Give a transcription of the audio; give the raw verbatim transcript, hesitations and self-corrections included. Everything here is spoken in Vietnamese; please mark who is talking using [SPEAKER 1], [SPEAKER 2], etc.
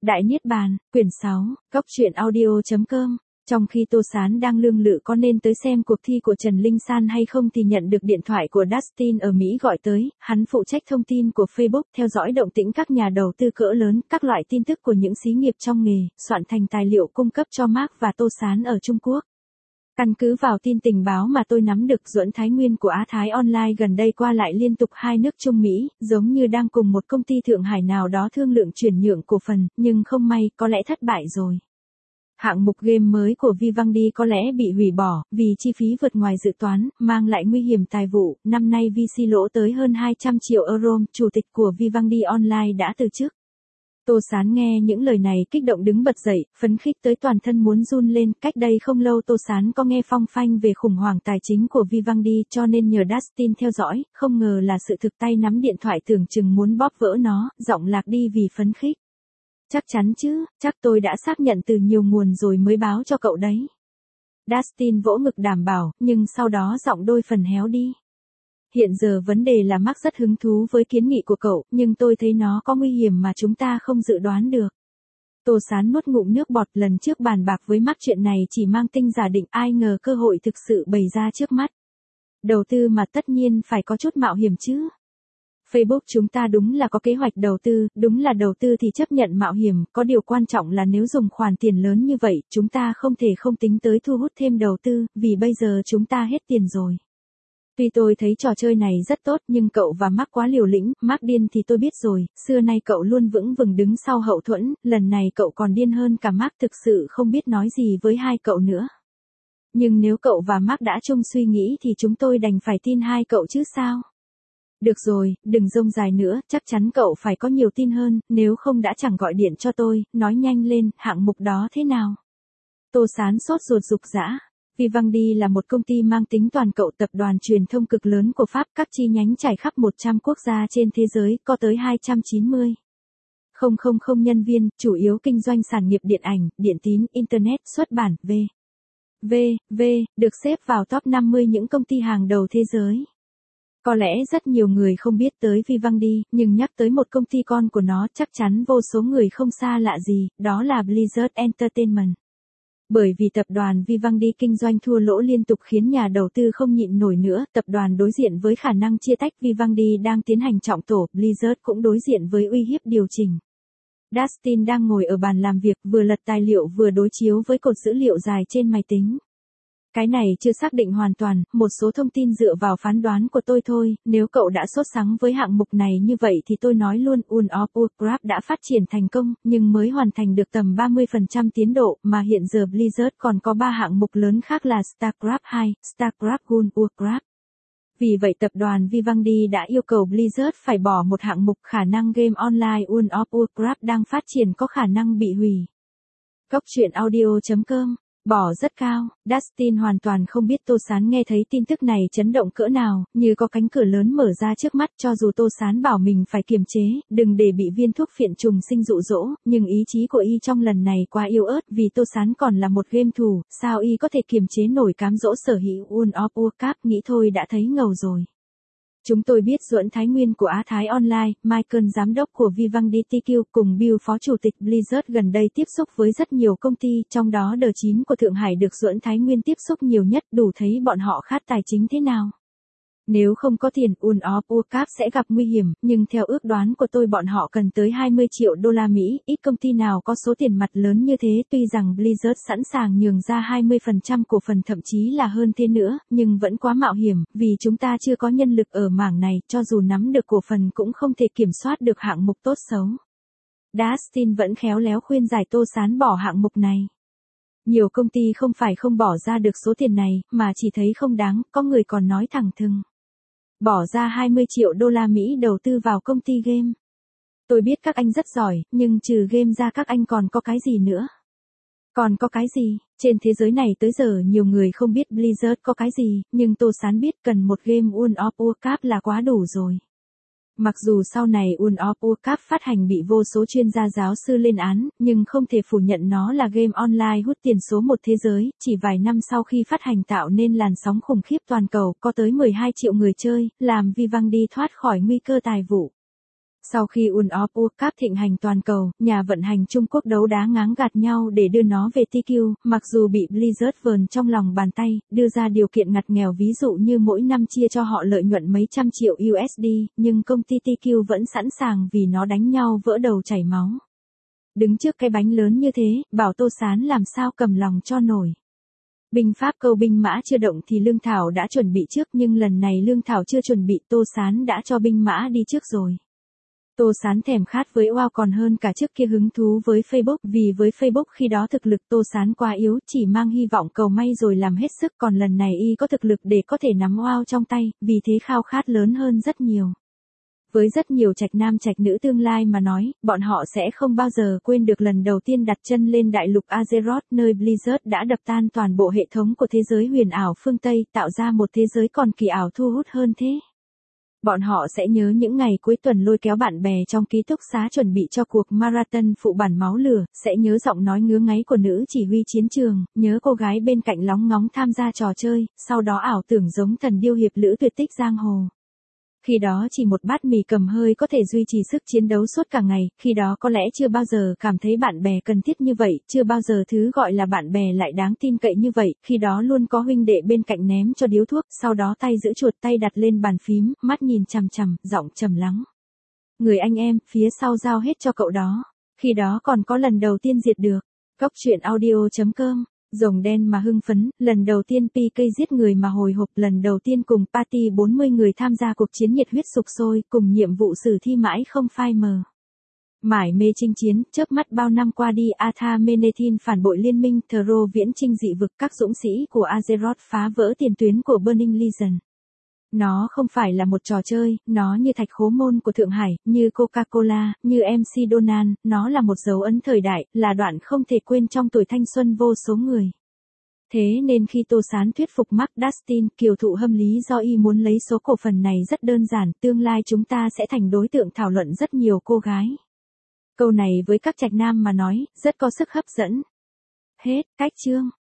[SPEAKER 1] Đại Niết Bàn, quyển sáu, Cốc truyện audio chấm com. Trong khi Tô Sán đang lương lự có nên tới xem cuộc thi của Trần Linh San hay không thì nhận được điện thoại của Dustin ở Mỹ gọi tới, hắn phụ trách thông tin của Facebook, theo dõi động tĩnh các nhà đầu tư cỡ lớn, các loại tin tức của những xí nghiệp trong nghề, soạn thành tài liệu cung cấp cho Mark và Tô Sán ở Trung Quốc. Căn cứ vào tin tình báo mà tôi nắm được, Duẫn Thái Nguyên của Á Thái Online gần đây qua lại liên tục hai nước Trung Mỹ, giống như đang cùng một công ty Thượng Hải nào đó thương lượng chuyển nhượng cổ phần, nhưng không may, có lẽ thất bại rồi. Hạng mục game mới của Vivendi có lẽ bị hủy bỏ, vì chi phí vượt ngoài dự toán, mang lại nguy hiểm tài vụ, năm nay vê xê lỗ tới hơn hai trăm triệu euro, chủ tịch của Vivendi Online đã từ chức. Tô Sán nghe những lời này kích động đứng bật dậy, phấn khích tới toàn thân muốn run lên. Cách đây không lâu Tô Sán có nghe phong phanh về khủng hoảng tài chính của Vivendi, cho nên nhờ Dustin theo dõi, không ngờ là sự thực, tay nắm điện thoại tưởng chừng muốn bóp vỡ nó, giọng lạc đi vì phấn khích. Chắc chắn chứ, chắc tôi đã xác nhận từ nhiều nguồn rồi mới báo cho cậu đấy. Dustin vỗ ngực đảm bảo, nhưng sau đó giọng đôi phần héo đi. Hiện giờ vấn đề là Mark rất hứng thú với kiến nghị của cậu, nhưng tôi thấy nó có nguy hiểm mà chúng ta không dự đoán được. Tô Sán nuốt ngụm nước bọt, lần trước bàn bạc với Mark chuyện này chỉ mang tinh giả định, ai ngờ cơ hội thực sự bày ra trước mắt. Đầu tư mà tất nhiên phải có chút mạo hiểm chứ. Facebook chúng ta đúng là có kế hoạch đầu tư, đúng là đầu tư thì chấp nhận mạo hiểm, có điều quan trọng là nếu dùng khoản tiền lớn như vậy, chúng ta không thể không tính tới thu hút thêm đầu tư, vì bây giờ chúng ta hết tiền rồi. Tuy tôi thấy trò chơi này rất tốt nhưng cậu và Mark quá liều lĩnh, Mark điên thì tôi biết rồi, xưa nay cậu luôn vững vừng đứng sau hậu thuẫn, lần này cậu còn điên hơn cả Mark, thực sự không biết nói gì với hai cậu nữa. Nhưng nếu cậu và Mark đã chung suy nghĩ thì chúng tôi đành phải tin hai cậu chứ sao. Được rồi, đừng rông dài nữa, chắc chắn cậu phải có nhiều tin hơn, nếu không đã chẳng gọi điện cho tôi, nói nhanh lên, hạng mục đó thế nào? Tô Sán sốt ruột rục rã. Vivendi là một công ty mang tính toàn cầu, tập đoàn truyền thông cực lớn của Pháp, các chi nhánh trải khắp một trăm quốc gia trên thế giới, có tới hai trăm chín mươi nghìn nhân viên, chủ yếu kinh doanh sản nghiệp điện ảnh, điện tín, internet, xuất bản, v. v. v. được xếp vào top năm mươi những công ty hàng đầu thế giới. Có lẽ rất nhiều người không biết tới Vivendi, nhưng nhắc tới một công ty con của nó chắc chắn vô số người không xa lạ gì, đó là Blizzard Entertainment. Bởi vì tập đoàn Vivendi kinh doanh thua lỗ liên tục khiến nhà đầu tư không nhịn nổi nữa, tập đoàn đối diện với khả năng chia tách, Vivendi đang tiến hành trọng tổ, Blizzard cũng đối diện với uy hiếp điều chỉnh. Dustin đang ngồi ở bàn làm việc, vừa lật tài liệu vừa đối chiếu với cột dữ liệu dài trên máy tính. Cái này chưa xác định hoàn toàn, một số thông tin dựa vào phán đoán của tôi thôi, nếu cậu đã sốt sắng với hạng mục này như vậy thì tôi nói luôn, World of Warcraft đã phát triển thành công, nhưng mới hoàn thành được tầm ba mươi phần trăm tiến độ, mà hiện giờ Blizzard còn có ba hạng mục lớn khác là StarCraft hai, StarCraft World Warcraft. Vì vậy tập đoàn Vivendi đã yêu cầu Blizzard phải bỏ một hạng mục, khả năng game online World of Warcraft đang phát triển có khả năng bị hủy. Cốc truyện audio chấm com. Bỏ rất cao, Dustin hoàn toàn không biết Tô Sán nghe thấy tin tức này chấn động cỡ nào, như có cánh cửa lớn mở ra trước mắt, cho dù Tô Sán bảo mình phải kiềm chế, đừng để bị viên thuốc phiện trùng sinh dụ dỗ, nhưng ý chí của y trong lần này quá yếu ớt, vì Tô Sán còn là một game thủ, sao y có thể kiềm chế nổi cám dỗ sở hữu World of Warcraft, nghĩ thôi đã thấy ngầu rồi. Chúng tôi biết Duẫn Thái Nguyên của Á Thái Online, Michael giám đốc của Vivendi tê quy cùng Bill phó chủ tịch Blizzard gần đây tiếp xúc với rất nhiều công ty, trong đó đờ chín của Thượng Hải được Duẫn Thái Nguyên tiếp xúc nhiều nhất, đủ thấy bọn họ khát tài chính thế nào. Nếu không có tiền, World of Warcraft sẽ gặp nguy hiểm, nhưng theo ước đoán của tôi bọn họ cần tới hai mươi triệu đô la Mỹ, ít công ty nào có số tiền mặt lớn như thế, tuy rằng Blizzard sẵn sàng nhường ra hai mươi phần trăm cổ phần thậm chí là hơn thế nữa, nhưng vẫn quá mạo hiểm, vì chúng ta chưa có nhân lực ở mảng này, cho dù nắm được cổ phần cũng không thể kiểm soát được hạng mục tốt xấu. Dustin vẫn khéo léo khuyên giải Tô Sán bỏ hạng mục này. Nhiều công ty không phải không bỏ ra được số tiền này, mà chỉ thấy không đáng, có người còn nói thẳng thừng. Bỏ ra hai mươi triệu đô la Mỹ đầu tư vào công ty game. Tôi biết các anh rất giỏi, nhưng trừ game ra các anh còn có cái gì nữa? Còn có cái gì? Trên thế giới này tới giờ nhiều người không biết Blizzard có cái gì, nhưng Tô Sán biết cần một game World of Warcraft là quá đủ rồi. Mặc dù sau này World of Warcraft phát hành bị vô số chuyên gia giáo sư lên án, nhưng không thể phủ nhận nó là game online hút tiền số một thế giới, chỉ vài năm sau khi phát hành tạo nên làn sóng khủng khiếp toàn cầu, có tới mười hai triệu người chơi, làm Vivendi thoát khỏi nguy cơ tài vụ. Sau khi World of Warcraft thịnh hành toàn cầu, nhà vận hành Trung Quốc đấu đá ngáng gạt nhau để đưa nó về tê quy, mặc dù bị Blizzard vờn trong lòng bàn tay, đưa ra điều kiện ngặt nghèo ví dụ như mỗi năm chia cho họ lợi nhuận mấy trăm triệu u ét đê, nhưng công ty tê quy vẫn sẵn sàng vì nó đánh nhau vỡ đầu chảy máu. Đứng trước cái bánh lớn như thế, bảo Tô Sán làm sao cầm lòng cho nổi. Binh pháp câu binh mã chưa động thì lương thảo đã chuẩn bị trước, nhưng lần này lương thảo chưa chuẩn bị, Tô Sán đã cho binh mã đi trước rồi. Tô Sán thèm khát với oao còn hơn cả trước kia hứng thú với Facebook, vì với Facebook khi đó thực lực Tô Sán quá yếu, chỉ mang hy vọng cầu may rồi làm hết sức, còn lần này y có thực lực để có thể nắm oao trong tay, vì thế khao khát lớn hơn rất nhiều. Với rất nhiều trạch nam trạch nữ tương lai mà nói, bọn họ sẽ không bao giờ quên được lần đầu tiên đặt chân lên đại lục Azeroth, nơi Blizzard đã đập tan toàn bộ hệ thống của thế giới huyền ảo phương Tây, tạo ra một thế giới còn kỳ ảo thu hút hơn thế. Bọn họ sẽ nhớ những ngày cuối tuần lôi kéo bạn bè trong ký túc xá chuẩn bị cho cuộc marathon phụ bản máu lửa, sẽ nhớ giọng nói ngứa ngáy của nữ chỉ huy chiến trường, nhớ cô gái bên cạnh lóng ngóng tham gia trò chơi, sau đó ảo tưởng giống thần điêu hiệp lữ tuyệt tích giang hồ. Khi đó chỉ một bát mì cầm hơi có thể duy trì sức chiến đấu suốt cả ngày, khi đó có lẽ chưa bao giờ cảm thấy bạn bè cần thiết như vậy, chưa bao giờ thứ gọi là bạn bè lại đáng tin cậy như vậy, khi đó luôn có huynh đệ bên cạnh ném cho điếu thuốc, sau đó tay giữ chuột tay đặt lên bàn phím, mắt nhìn chằm chằm, giọng trầm lắng. Người anh em, phía sau giao hết cho cậu đó. Khi đó còn có lần đầu tiên diệt được. Cóc truyện audio chấm com. Rồng đen mà hưng phấn, lần đầu tiên pê ca giết người mà hồi hộp, lần đầu tiên cùng party bốn mươi người tham gia cuộc chiến nhiệt huyết sục sôi, cùng nhiệm vụ sử thi mãi không phai mờ. Mải mê chinh chiến, chớp mắt bao năm qua đi, Arthas Menethil phản bội liên minh, Thro viễn chinh dị vực, các dũng sĩ của Azeroth phá vỡ tiền tuyến của Burning Legion. Nó không phải là một trò chơi, nó như thạch khố môn của Thượng Hải, như Coca-Cola, như em xê Donald, nó là một dấu ấn thời đại, là đoạn không thể quên trong tuổi thanh xuân vô số người. Thế nên khi Tô Sán thuyết phục Mark Dustin, kiều thụ hâm lý do y muốn lấy số cổ phần này rất đơn giản, tương lai chúng ta sẽ thành đối tượng thảo luận rất nhiều cô gái. Câu này với các trạch nam mà nói, rất có sức hấp dẫn. Hết, cách chương.